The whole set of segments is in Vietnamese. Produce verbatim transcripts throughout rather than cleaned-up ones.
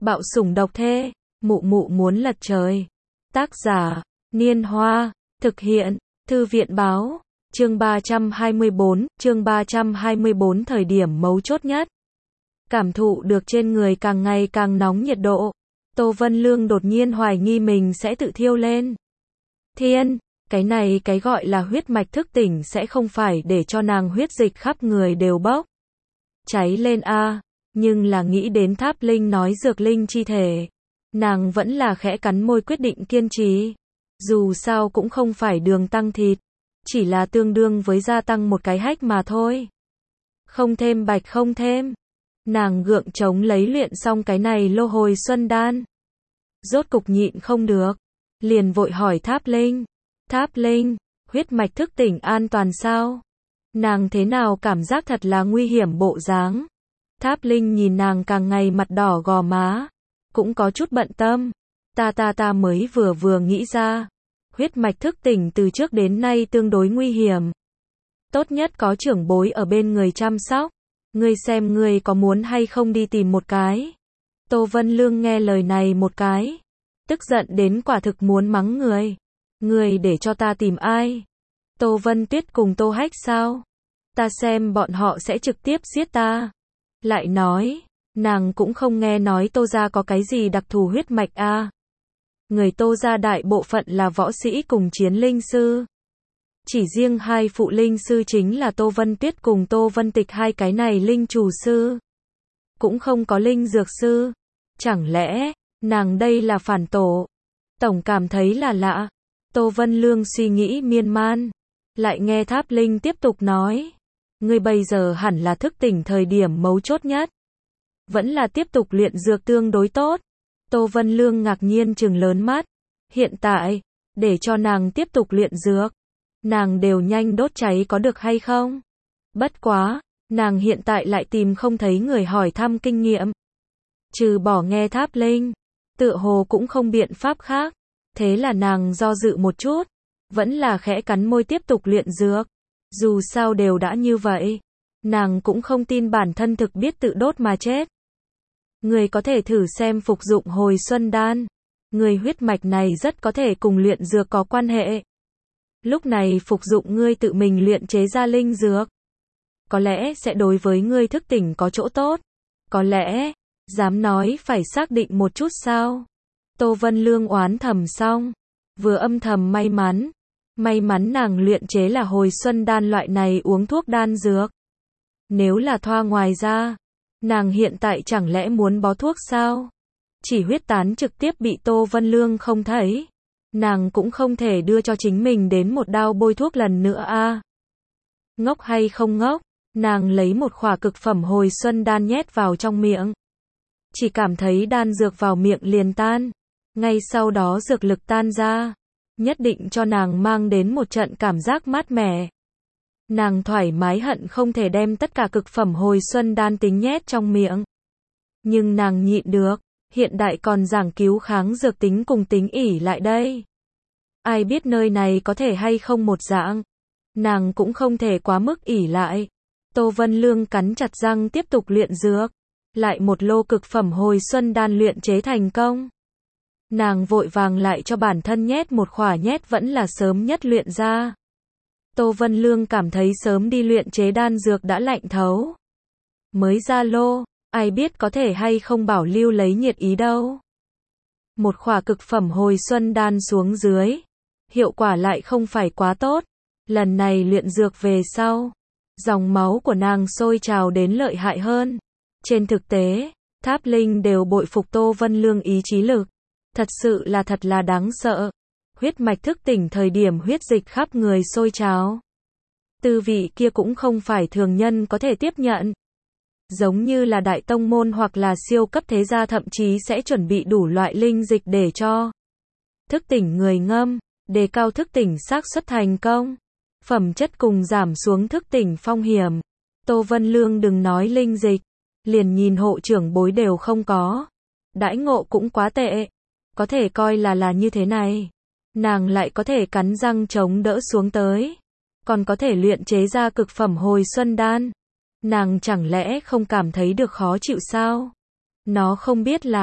Bạo sủng độc thê, mụ mụ muốn lật trời. Tác giả, Niên Hoa, thực hiện, Thư viện Báo, chương ba trăm hai mươi bốn, chương ba trăm hai mươi bốn thời điểm mấu chốt nhất. Cảm thụ được trên người càng ngày càng nóng nhiệt độ, Tô Vân Lương đột nhiên hoài nghi mình sẽ tự thiêu lên. Thiên, cái này cái gọi là huyết mạch thức tỉnh sẽ không phải để cho nàng huyết dịch khắp người đều bốc cháy lên a, à, nhưng là nghĩ đến Tháp Linh nói dược linh chi thể, nàng vẫn là khẽ cắn môi quyết định kiên trì. Dù sao cũng không phải đường tăng thịt, chỉ là tương đương với gia tăng một cái hách mà thôi. Không thêm bạch không thêm. Nàng gượng chống lấy luyện xong cái này lô hồi xuân đan. Rốt cục nhịn không được, liền vội hỏi Tháp Linh. Tháp Linh, huyết mạch thức tỉnh an toàn sao? Nàng thế nào cảm giác thật là nguy hiểm bộ dáng. Tháp Linh nhìn nàng càng ngày mặt đỏ gò má, cũng có chút bận tâm. Ta ta ta mới vừa vừa nghĩ ra, huyết mạch thức tỉnh từ trước đến nay tương đối nguy hiểm. Tốt nhất có trưởng bối ở bên người chăm sóc. Ngươi xem ngươi có muốn hay không đi tìm một cái. Tô Vân Lương nghe lời này một cái, tức giận đến quả thực muốn mắng người. Ngươi để cho ta tìm ai? Tô Vân Tuyết cùng Tô Hách sao? Ta xem bọn họ sẽ trực tiếp giết ta. Lại nói, nàng cũng không nghe nói Tô gia có cái gì đặc thù huyết mạch a. À. Người Tô gia đại bộ phận là võ sĩ cùng chiến linh sư. Chỉ riêng hai phụ linh sư chính là Tô Vân Tuyết cùng Tô Vân Tịch hai cái này linh chủ sư. Cũng không có linh dược sư. Chẳng lẽ, nàng đây là phản tổ? Tổng cảm thấy là lạ. Tô Vân Lương suy nghĩ miên man. Lại nghe Tháp Linh tiếp tục nói. Ngươi bây giờ hẳn là thức tỉnh thời điểm mấu chốt nhất. Vẫn là tiếp tục luyện dược tương đối tốt. Tô Vân Lương ngạc nhiên trừng lớn mắt. Hiện tại, để cho nàng tiếp tục luyện dược, nàng đều nhanh đốt cháy có được hay không? Bất quá, nàng hiện tại lại tìm không thấy người hỏi thăm kinh nghiệm. Trừ bỏ nghe Tháp Linh, tựa hồ cũng không biện pháp khác. Thế là nàng do dự một chút, vẫn là khẽ cắn môi tiếp tục luyện dược. Dù sao đều đã như vậy, nàng cũng không tin bản thân thực biết tự đốt mà chết. Người có thể thử xem phục dụng hồi xuân đan. Người huyết mạch này rất có thể cùng luyện dược có quan hệ. Lúc này phục dụng ngươi tự mình luyện chế ra linh dược, có lẽ sẽ đối với ngươi thức tỉnh có chỗ tốt. Có lẽ, dám nói phải xác định một chút sao? Tô Vân Lương oán thầm xong, vừa âm thầm may mắn. May mắn nàng luyện chế là hồi xuân đan loại này uống thuốc đan dược. Nếu là thoa ngoài ra, nàng hiện tại chẳng lẽ muốn bó thuốc sao? Chỉ huyết tán trực tiếp bị Tô Vân Lương không thấy. Nàng cũng không thể đưa cho chính mình đến một đao bôi thuốc lần nữa a. À. Ngốc hay không ngốc, nàng lấy một khỏa cực phẩm hồi xuân đan nhét vào trong miệng. Chỉ cảm thấy đan dược vào miệng liền tan. Ngay sau đó dược lực tan ra. Nhất định cho nàng mang đến một trận cảm giác mát mẻ. Nàng thoải mái hận không thể đem tất cả cực phẩm hồi xuân đan tính nhét trong miệng. Nhưng nàng nhịn được, hiện đại còn giảng cứu kháng dược tính cùng tính ỉ lại đây. Ai biết nơi này có thể hay không một dạng. Nàng cũng không thể quá mức ỉ lại. Tô Vân Lương cắn chặt răng tiếp tục luyện dược. Lại một lô cực phẩm hồi xuân đan luyện chế thành công. Nàng vội vàng lại cho bản thân nhét một khỏa nhét vẫn là sớm nhất luyện ra. Tô Vân Lương cảm thấy sớm đi luyện chế đan dược đã lạnh thấu. Mới ra lô, ai biết có thể hay không bảo lưu lấy nhiệt ý đâu. Một khỏa cực phẩm hồi xuân đan xuống dưới. Hiệu quả lại không phải quá tốt. Lần này luyện dược về sau, dòng máu của nàng sôi trào đến lợi hại hơn. Trên thực tế, Tháp Linh đều bội phục Tô Vân Lương ý chí lực. Thật sự là thật là đáng sợ. Huyết mạch thức tỉnh thời điểm huyết dịch khắp người sôi trào. Tư vị kia cũng không phải thường nhân có thể tiếp nhận. Giống như là đại tông môn hoặc là siêu cấp thế gia thậm chí sẽ chuẩn bị đủ loại linh dịch để cho thức tỉnh người ngâm, đề cao thức tỉnh xác suất thành công. Phẩm chất cùng giảm xuống thức tỉnh phong hiểm. Tô Vân Lương đừng nói linh dịch, liền nhìn hộ trưởng bối đều không có. Đãi ngộ cũng quá tệ. Có thể coi là là như thế này. Nàng lại có thể cắn răng chống đỡ xuống tới. Còn có thể luyện chế ra cực phẩm hồi xuân đan. Nàng chẳng lẽ không cảm thấy được khó chịu sao? Nó không biết là,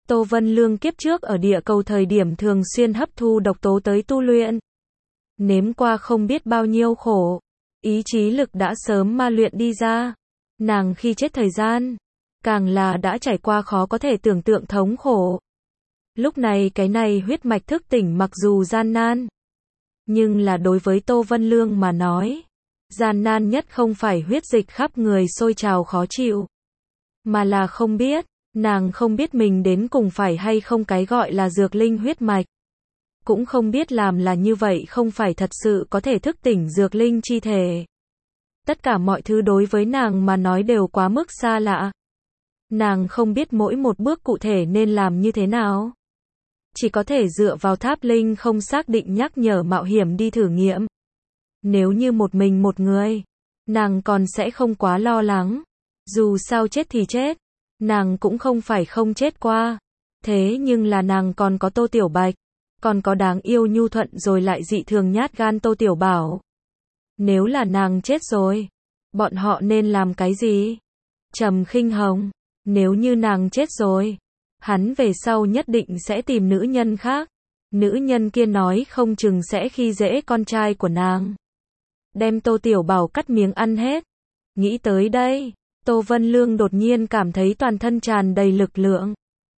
Tô Vân Lương kiếp trước ở địa cầu thời điểm thường xuyên hấp thu độc tố tới tu luyện. Nếm qua không biết bao nhiêu khổ. Ý chí lực đã sớm ma luyện đi ra. Nàng khi chết thời gian, càng là đã trải qua khó có thể tưởng tượng thống khổ. Lúc này cái này huyết mạch thức tỉnh mặc dù gian nan, nhưng là đối với Tô Vân Lương mà nói, gian nan nhất không phải huyết dịch khắp người sôi trào khó chịu, mà là không biết, nàng không biết mình đến cùng phải hay không cái gọi là dược linh huyết mạch. Cũng không biết làm là như vậy không phải thật sự có thể thức tỉnh dược linh chi thể. Tất cả mọi thứ đối với nàng mà nói đều quá mức xa lạ. Nàng không biết mỗi một bước cụ thể nên làm như thế nào. Chỉ có thể dựa vào tháp linh không xác định nhắc nhở mạo hiểm đi thử nghiệm. Nếu như một mình một người, nàng còn sẽ không quá lo lắng. Dù sao chết thì chết, nàng cũng không phải không chết qua. Thế nhưng là nàng còn có Tô Tiểu Bạch, còn có đáng yêu nhu thuận rồi lại dị thường nhát gan Tô Tiểu Bảo. Nếu là nàng chết rồi, bọn họ nên làm cái gì? Trầm Khinh Hồng, nếu như nàng chết rồi, hắn về sau nhất định sẽ tìm nữ nhân khác. Nữ nhân kia nói không chừng sẽ khi dễ con trai của nàng. Đem Tô Tiểu Bảo cắt miếng ăn hết. Nghĩ tới đây, Tô Vân Lương đột nhiên cảm thấy toàn thân tràn đầy lực lượng.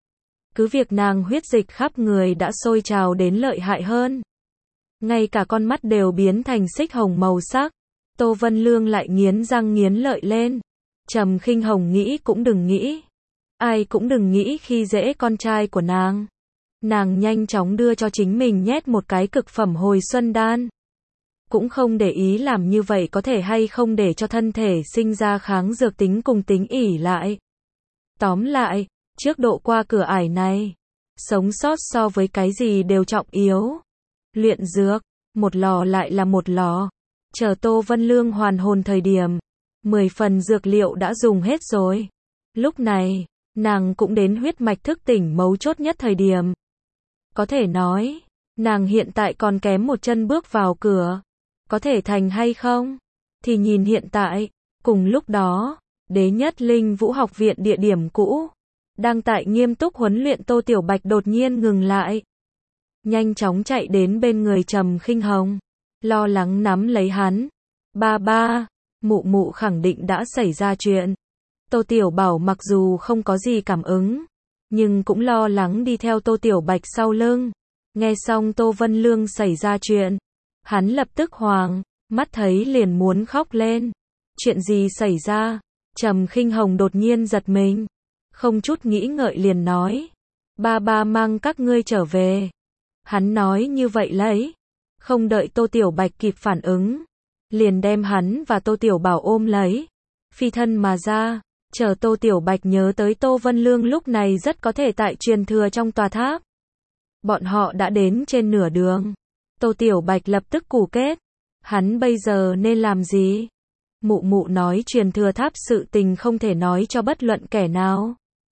Cứ việc nàng huyết dịch khắp người đã sôi trào đến lợi hại hơn. Ngay cả con mắt đều biến thành xích hồng màu sắc. Tô Vân Lương lại nghiến răng nghiến lợi lên. Trầm Khinh Hồng nghĩ cũng đừng nghĩ. Ai cũng đừng nghĩ khi dễ con trai của nàng. Nàng nhanh chóng đưa cho chính mình nhét một cái cực phẩm hồi xuân đan. Cũng không để ý làm như vậy có thể hay không để cho thân thể sinh ra kháng dược tính cùng tính ỉ lại. Tóm lại, trước độ qua cửa ải này, sống sót so với cái gì đều trọng yếu. Luyện dược, một lò lại là một lò. Chờ Tô Vân Lương hoàn hồn thời điểm, mười phần dược liệu đã dùng hết rồi. Lúc này, nàng cũng đến huyết mạch thức tỉnh mấu chốt nhất thời điểm. Có thể nói, nàng hiện tại còn kém một chân bước vào cửa. Có thể thành hay không? Thì nhìn hiện tại. Cùng lúc đó, Đế Nhất Linh Vũ học viện địa điểm cũ, đang tại nghiêm túc huấn luyện Tô Tiểu Bạch đột nhiên ngừng lại. Nhanh chóng chạy đến bên người Trầm Khinh Hồng, lo lắng nắm lấy hắn. Ba ba, mụ mụ khẳng định đã xảy ra chuyện. Tô Tiểu Bảo mặc dù không có gì cảm ứng, nhưng cũng lo lắng đi theo Tô Tiểu Bạch sau lưng. Nghe xong Tô Vân Lương xảy ra chuyện, hắn lập tức hoảng, mắt thấy liền muốn khóc lên. Chuyện gì xảy ra? Trầm Khinh Hồng đột nhiên giật mình, không chút nghĩ ngợi liền nói, ba ba mang các ngươi trở về. Hắn nói như vậy lấy, không đợi Tô Tiểu Bạch kịp phản ứng, liền đem hắn và Tô Tiểu Bảo ôm lấy, phi thân mà ra. Chờ Tô Tiểu Bạch nhớ tới Tô Vân Lương lúc này rất có thể tại truyền thừa trong tòa tháp. Bọn họ đã đến trên nửa đường. Tô Tiểu Bạch lập tức củ kết. Hắn bây giờ nên làm gì? Mụ mụ nói truyền thừa tháp sự tình không thể nói cho bất luận kẻ nào.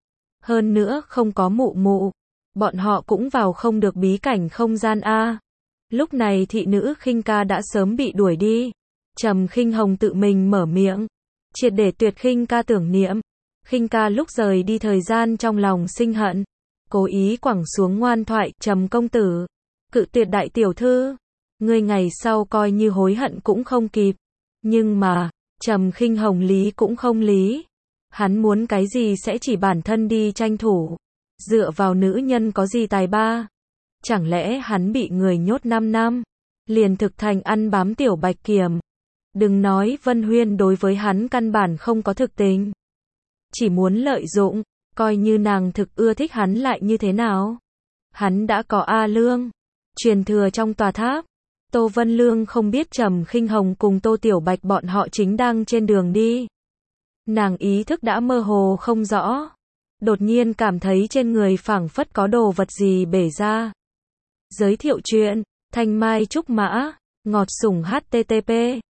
Hơn nữa không có mụ mụ, bọn họ cũng vào không được bí cảnh không gian a. Lúc này thị nữ Khinh Ca đã sớm bị đuổi đi. Trầm Khinh Hồng tự mình mở miệng, triệt để tuyệt Khinh Ca tưởng niệm. Khinh Ca lúc rời đi thời gian trong lòng sinh hận, cố ý quẳng xuống ngoan thoại, Trầm công tử, cự tuyệt đại tiểu thư, ngươi ngày sau coi như hối hận cũng không kịp. Nhưng mà, Trầm Khinh Hồng lý cũng không lý. Hắn muốn cái gì sẽ chỉ bản thân đi tranh thủ. Dựa vào nữ nhân có gì tài ba? Chẳng lẽ hắn bị người nhốt năm năm, liền thực thành ăn bám Tiểu Bạch Kiểm? Đừng nói Vân Huyên đối với hắn căn bản không có thực tình, chỉ muốn lợi dụng, coi như nàng thực ưa thích hắn lại như thế nào? Hắn đã có A Lương, truyền thừa trong tòa tháp. Tô Vân Lương không biết Trầm Khinh Hồng cùng Tô Tiểu Bạch bọn họ chính đang trên đường đi. Nàng ý thức đã mơ hồ không rõ. Đột nhiên cảm thấy trên người phảng phất có đồ vật gì bể ra. Giới thiệu chuyện, Thanh Mai Trúc Mã, ngọt sủng http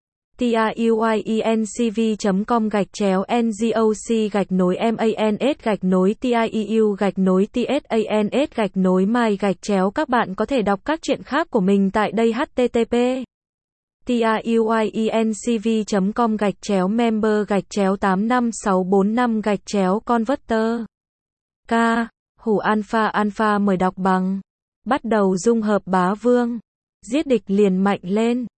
tiuyencv chấm com gạch chéo ngoc gạch nối mans gạch nối tieu gạch nối tsans gạch nối mai gạch chéo. Các bạn có thể đọc các chuyện khác của mình tại đây. Http tiuyencv chấm com gạch chéo member gạch chéo tám năm sáu bốn năm gạch chéo converter. K. Hủ Alpha Alpha mời đọc bằng. Bắt đầu dung hợp bá vương. Giết địch liền mạnh lên.